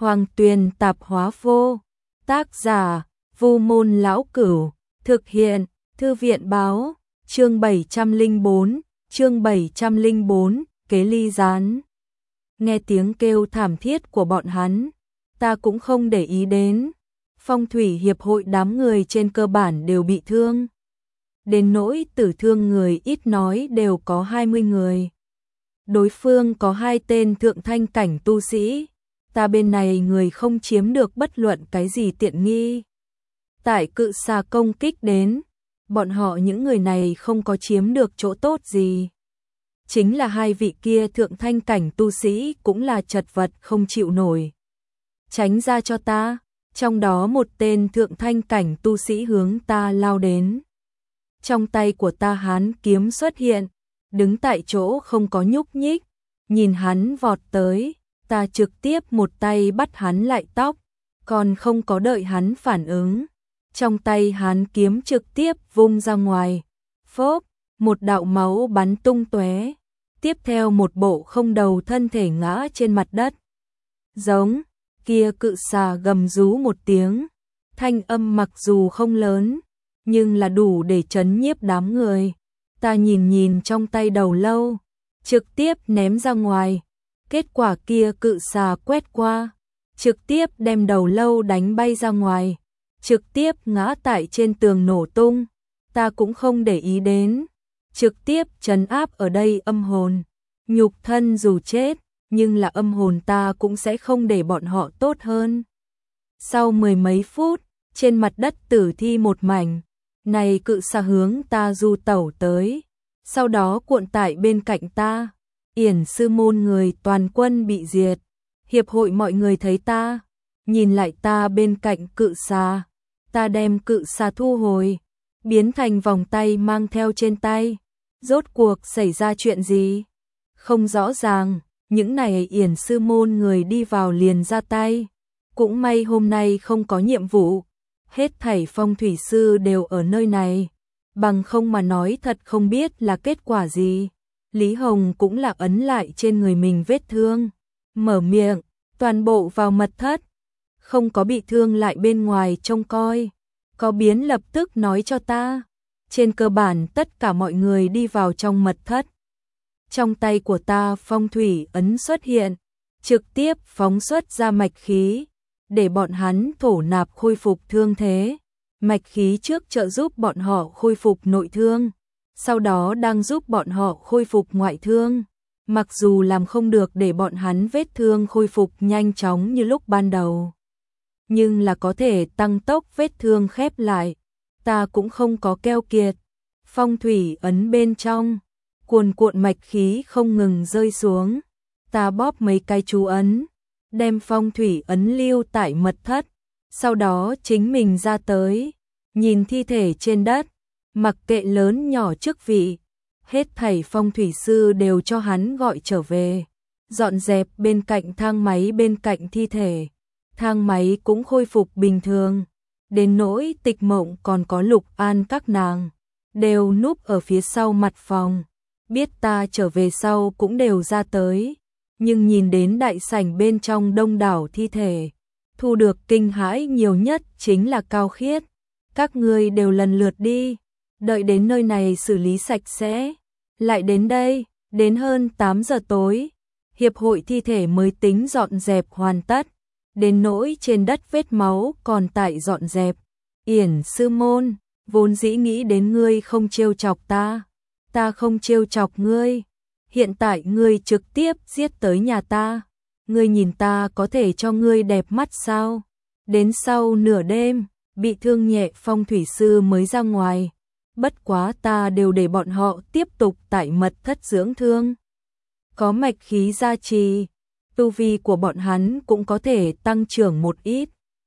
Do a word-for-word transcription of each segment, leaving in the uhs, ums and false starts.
Hoàng Tuyền Tạp Hóa Vô. Tác giả: Vu Môn Lão Cửu. Thực hiện: Thư viện báo. Chương bảy trăm lẻ bốn, chương bảy trăm lẻ bốn, kế ly gián. Nghe tiếng kêu thảm thiết của bọn hắn, ta cũng không để ý đến. Phong thủy hiệp hội đám người trên cơ bản đều bị thương. Đến nỗi tử thương người ít nói đều có hai mươi người. Đối phương có hai tên thượng thanh cảnh tu sĩ, ta bên này người không chiếm được bất luận cái gì tiện nghi. Tại cự xà công kích đến, bọn họ những người này không có chiếm được chỗ tốt gì. Chính là hai vị kia thượng thanh cảnh tu sĩ cũng là chật vật không chịu nổi. Tránh ra cho ta, trong đó một tên thượng thanh cảnh tu sĩ hướng ta lao đến. Trong tay của ta hán kiếm xuất hiện, đứng tại chỗ không có nhúc nhích, nhìn hắn vọt tới, ta trực tiếp một tay bắt hắn lại tóc, còn không có đợi hắn phản ứng. Trong tay hán kiếm trực tiếp vung ra ngoài, phốp, một đạo máu bắn tung tóe. Tiếp theo một bộ không đầu thân thể ngã trên mặt đất. Giống, kia cự xà gầm rú một tiếng, thanh âm mặc dù không lớn, nhưng là đủ để chấn nhiếp đám người. Ta nhìn nhìn trong tay đầu lâu, trực tiếp ném ra ngoài. Kết quả kia cự xà quét qua, trực tiếp đem đầu lâu đánh bay ra ngoài, trực tiếp ngã tại trên tường nổ tung. Ta cũng không để ý đến, trực tiếp trấn áp ở đây âm hồn. Nhục thân dù chết, nhưng là âm hồn ta cũng sẽ không để bọn họ tốt hơn. Sau mười mấy phút, trên mặt đất tử thi một mảnh, này cự xà hướng ta du tẩu tới, sau đó cuộn tại bên cạnh ta. Yển sư môn người toàn quân bị diệt. Hiệp hội mọi người thấy ta, nhìn lại ta bên cạnh cự xà, ta đem cự xà thu hồi, biến thành vòng tay mang theo trên tay. Rốt cuộc xảy ra chuyện gì? Không rõ ràng, những này Yển sư môn người đi vào liền ra tay. Cũng may hôm nay không có nhiệm vụ, hết thảy phong thủy sư đều ở nơi này, bằng không mà nói thật không biết là kết quả gì. Lý Hồng cũng là ấn lại trên người mình vết thương, mở miệng, toàn bộ vào mật thất, không có bị thương lại bên ngoài trông coi, có biến lập tức nói cho ta. Trên cơ bản tất cả mọi người đi vào trong mật thất. Trong tay của ta phong thủy ấn xuất hiện, trực tiếp phóng xuất ra mạch khí, để bọn hắn thổ nạp khôi phục thương thế. Mạch khí trước trợ giúp bọn họ khôi phục nội thương, sau đó đang giúp bọn họ khôi phục ngoại thương. Mặc dù làm không được để bọn hắn vết thương khôi phục nhanh chóng như lúc ban đầu, nhưng là có thể tăng tốc vết thương khép lại. Ta cũng không có keo kiệt. Phong thủy ấn bên trong, cuồn cuộn mạch khí không ngừng rơi xuống. Ta bóp mấy cái chú ấn, đem phong thủy ấn lưu tại mật thất, sau đó chính mình ra tới, nhìn thi thể trên đất, mặc kệ lớn nhỏ chức vị, hết thảy phong thủy sư đều cho hắn gọi trở về, dọn dẹp bên cạnh thang máy bên cạnh thi thể. Thang máy cũng khôi phục bình thường, đến nỗi Tịch Mộng còn có Lục An các nàng, đều núp ở phía sau mặt phòng, biết ta trở về sau cũng đều ra tới. Nhưng nhìn đến đại sảnh bên trong đông đảo thi thể, thu được kinh hãi nhiều nhất chính là Cao Khiết. Các ngươi đều lần lượt đi, đợi đến nơi này xử lý sạch sẽ, lại đến đây. Đến hơn tám giờ tối, hiệp hội thi thể mới tính dọn dẹp hoàn tất, đến nỗi trên đất vết máu còn tại dọn dẹp. Yển sư môn, vốn dĩ nghĩ đến ngươi không trêu chọc ta, ta không trêu chọc ngươi. Hiện tại ngươi trực tiếp giết tới nhà ta, ngươi nhìn ta có thể cho ngươi đẹp mắt sao? Đến sau nửa đêm, bị thương nhẹ phong thủy sư mới ra ngoài. Bất quá ta đều để bọn họ tiếp tục tại mật thất dưỡng thương. Có mạch khí gia trì, tu vi của bọn hắn cũng có thể tăng trưởng một ít.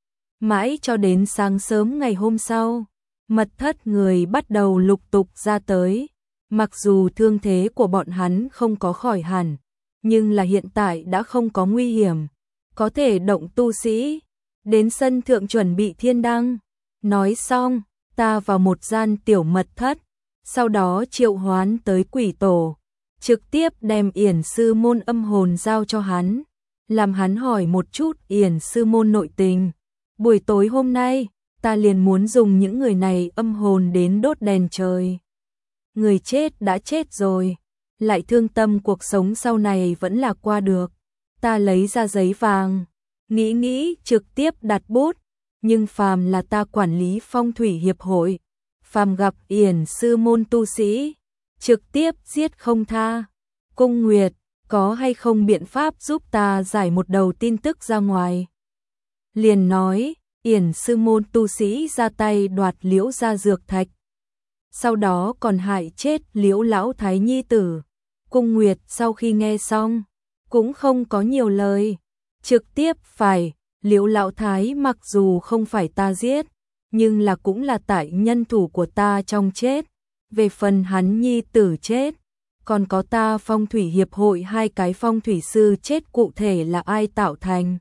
Mãi cho đến sáng sớm ngày hôm sau, mật thất người bắt đầu lục tục ra tới. Mặc dù thương thế của bọn hắn không có khỏi hẳn, nhưng là hiện tại đã không có nguy hiểm, có thể động tu sĩ. Đến sân thượng chuẩn bị thiên đăng. Nói xong, ta vào một gian tiểu mật thất, sau đó triệu hoán tới quỷ tổ, trực tiếp đem Yển sư môn âm hồn giao cho hắn. làm hắn hỏi một chút Yển sư môn nội tình. Buổi tối hôm nay, ta liền muốn dùng những người này âm hồn đến đốt đèn trời. Người chết đã chết rồi, lại thương tâm cuộc sống sau này vẫn là qua được. Ta lấy ra giấy vàng, nghĩ nghĩ trực tiếp đặt bút, nhưng phàm là ta quản lý phong thủy hiệp hội, phàm gặp Yển sư môn tu sĩ, trực tiếp giết không tha. Cung Nguyệt, có hay không biện pháp giúp ta giải một đầu tin tức ra ngoài? Liền nói, Yển sư môn tu sĩ ra tay đoạt Liễu gia dược thạch, sau đó còn hại chết Liễu lão thái nhi tử. Cung Nguyệt sau khi nghe xong, cũng không có nhiều lời, trực tiếp phải, Liễu lão thái mặc dù không phải ta giết, nhưng là cũng là tại nhân thủ của ta trong chết. Về phần hắn nhi tử chết, còn có ta phong thủy hiệp hội hai cái phong thủy sư chết cụ thể là ai tạo thành,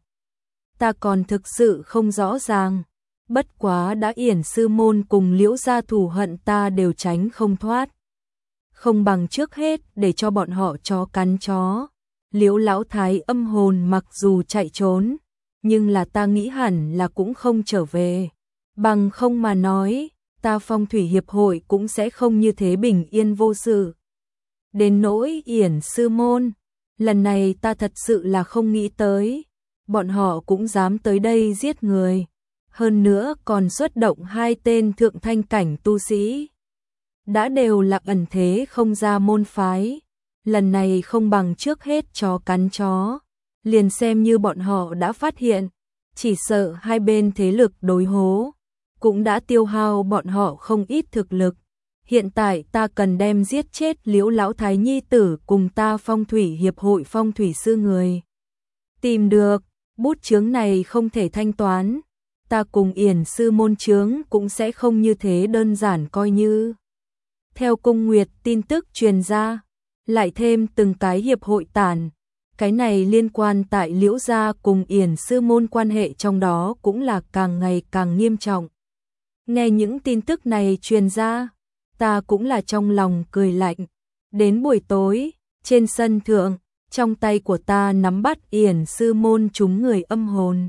ta còn thực sự không rõ ràng. Bất quá đã Yển sư môn cùng Liễu gia thù hận ta đều tránh không thoát. Không bằng trước hết để cho bọn họ chó cắn chó. Liễu lão thái âm hồn mặc dù chạy trốn, nhưng là ta nghĩ hẳn là cũng không trở về. Bằng không mà nói, ta phong thủy hiệp hội cũng sẽ không như thế bình yên vô sự. Đến nỗi Yển sư môn, lần này ta thật sự là không nghĩ tới, bọn họ cũng dám tới đây giết người, hơn nữa còn xuất động hai tên thượng thanh cảnh tu sĩ. Đã đều là ẩn thế không ra môn phái, lần này không bằng trước hết chó cắn chó, liền xem như bọn họ đã phát hiện, chỉ sợ hai bên thế lực đối hố, cũng đã tiêu hao bọn họ không ít thực lực. Hiện tại ta cần đem giết chết Liễu lão thái nhi tử cùng ta phong thủy hiệp hội phong thủy sư người tìm được, bút chướng này không thể thanh toán, ta cùng Yển sư môn chướng cũng sẽ không như thế đơn giản coi như. Theo Cung Nguyệt tin tức truyền ra, lại thêm từng cái hiệp hội tản, cái này liên quan tại Liễu gia cùng Yển sư môn quan hệ trong đó cũng là càng ngày càng nghiêm trọng. Nghe những tin tức này truyền ra, ta cũng là trong lòng cười lạnh. Đến buổi tối, trên sân thượng, trong tay của ta nắm bắt Yển sư môn chúng người âm hồn.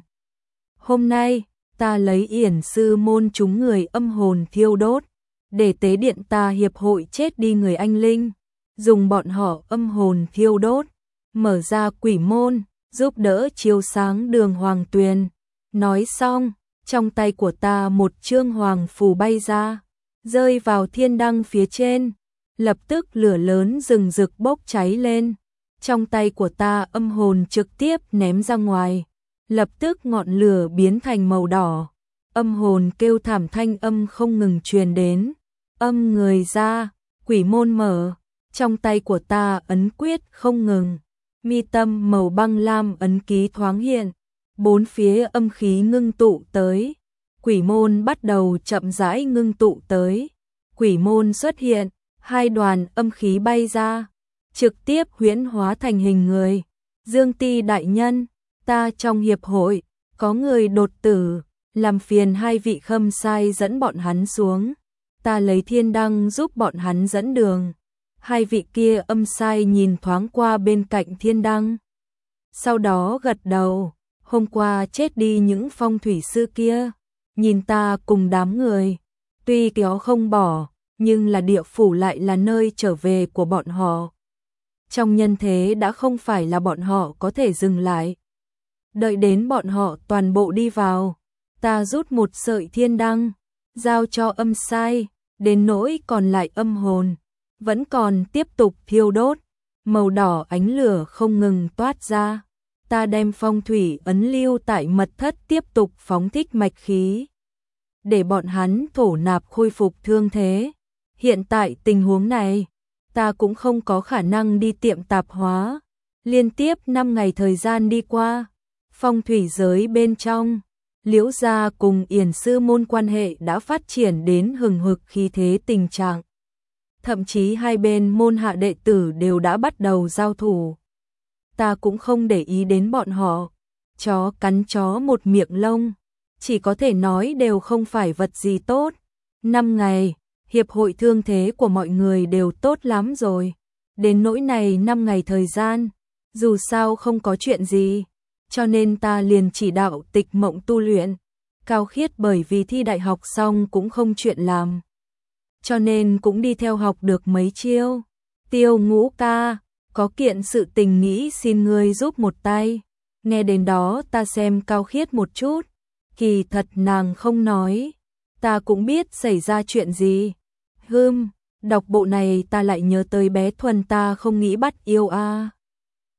Hôm nay, ta lấy Yển sư môn chúng người âm hồn thiêu đốt, để tế điện ta hiệp hội chết đi người anh linh, dùng bọn họ âm hồn thiêu đốt, mở ra quỷ môn, giúp đỡ chiếu sáng đường hoàng tuyền. Nói xong, trong tay của ta một chương hoàng phù bay ra, rơi vào thiên đăng phía trên, lập tức lửa lớn rừng rực bốc cháy lên. Trong tay của ta âm hồn trực tiếp ném ra ngoài, lập tức ngọn lửa biến thành màu đỏ, âm hồn kêu thảm thanh âm không ngừng truyền đến. Âm người ra, quỷ môn mở, trong tay của ta ấn quyết không ngừng, mi tâm màu băng lam ấn ký thoáng hiện, bốn phía âm khí ngưng tụ tới, quỷ môn bắt đầu chậm rãi ngưng tụ tới, quỷ môn xuất hiện, hai đoàn âm khí bay ra, trực tiếp huyễn hóa thành hình người. Dương Ti đại nhân, ta trong hiệp hội, có người đột tử, làm phiền hai vị khâm sai dẫn bọn hắn xuống, ta lấy thiên đăng giúp bọn hắn dẫn đường. Hai vị kia âm sai nhìn thoáng qua bên cạnh thiên đăng, sau đó gật đầu. Hôm qua chết đi những phong thủy sư kia, nhìn ta cùng đám người, tuy kéo không bỏ, nhưng là địa phủ lại là nơi trở về của bọn họ. Trong nhân thế đã không phải là bọn họ có thể dừng lại. Đợi đến bọn họ toàn bộ đi vào, ta rút một sợi thiên đăng, giao cho âm sai, đến nỗi còn lại âm hồn, vẫn còn tiếp tục thiêu đốt, màu đỏ ánh lửa không ngừng toát ra. Ta đem phong thủy ấn lưu tại mật thất tiếp tục phóng thích mạch khí, để bọn hắn thổ nạp khôi phục thương thế. Hiện tại tình huống này, ta cũng không có khả năng đi tiệm tạp hóa. Liên tiếp năm ngày thời gian đi qua, phong thủy giới bên trong, Liễu gia cùng Yển sư môn quan hệ đã phát triển đến hừng hực khí thế tình trạng. Thậm chí hai bên môn hạ đệ tử đều đã bắt đầu giao thủ. Ta cũng không để ý đến bọn họ, chó cắn chó một miệng lông, chỉ có thể nói đều không phải vật gì tốt. Năm ngày, hiệp hội thương thế của mọi người đều tốt lắm rồi. Đến nỗi này năm ngày thời gian, dù sao không có chuyện gì, cho nên ta liền chỉ đạo Tịch Mộng tu luyện. Cao Khiết bởi vì thi đại học xong cũng không chuyện làm, cho nên cũng đi theo học được mấy chiêu. Tiêu Ngũ ca, có kiện sự tình nghĩ xin ngươi giúp một tay. Nghe đến đó ta xem Cao Khiết một chút, kỳ thật nàng không nói, ta cũng biết xảy ra chuyện gì. Hừm, đọc bộ này ta lại nhớ tới bé Thuần ta không nghĩ bắt yêu a. À.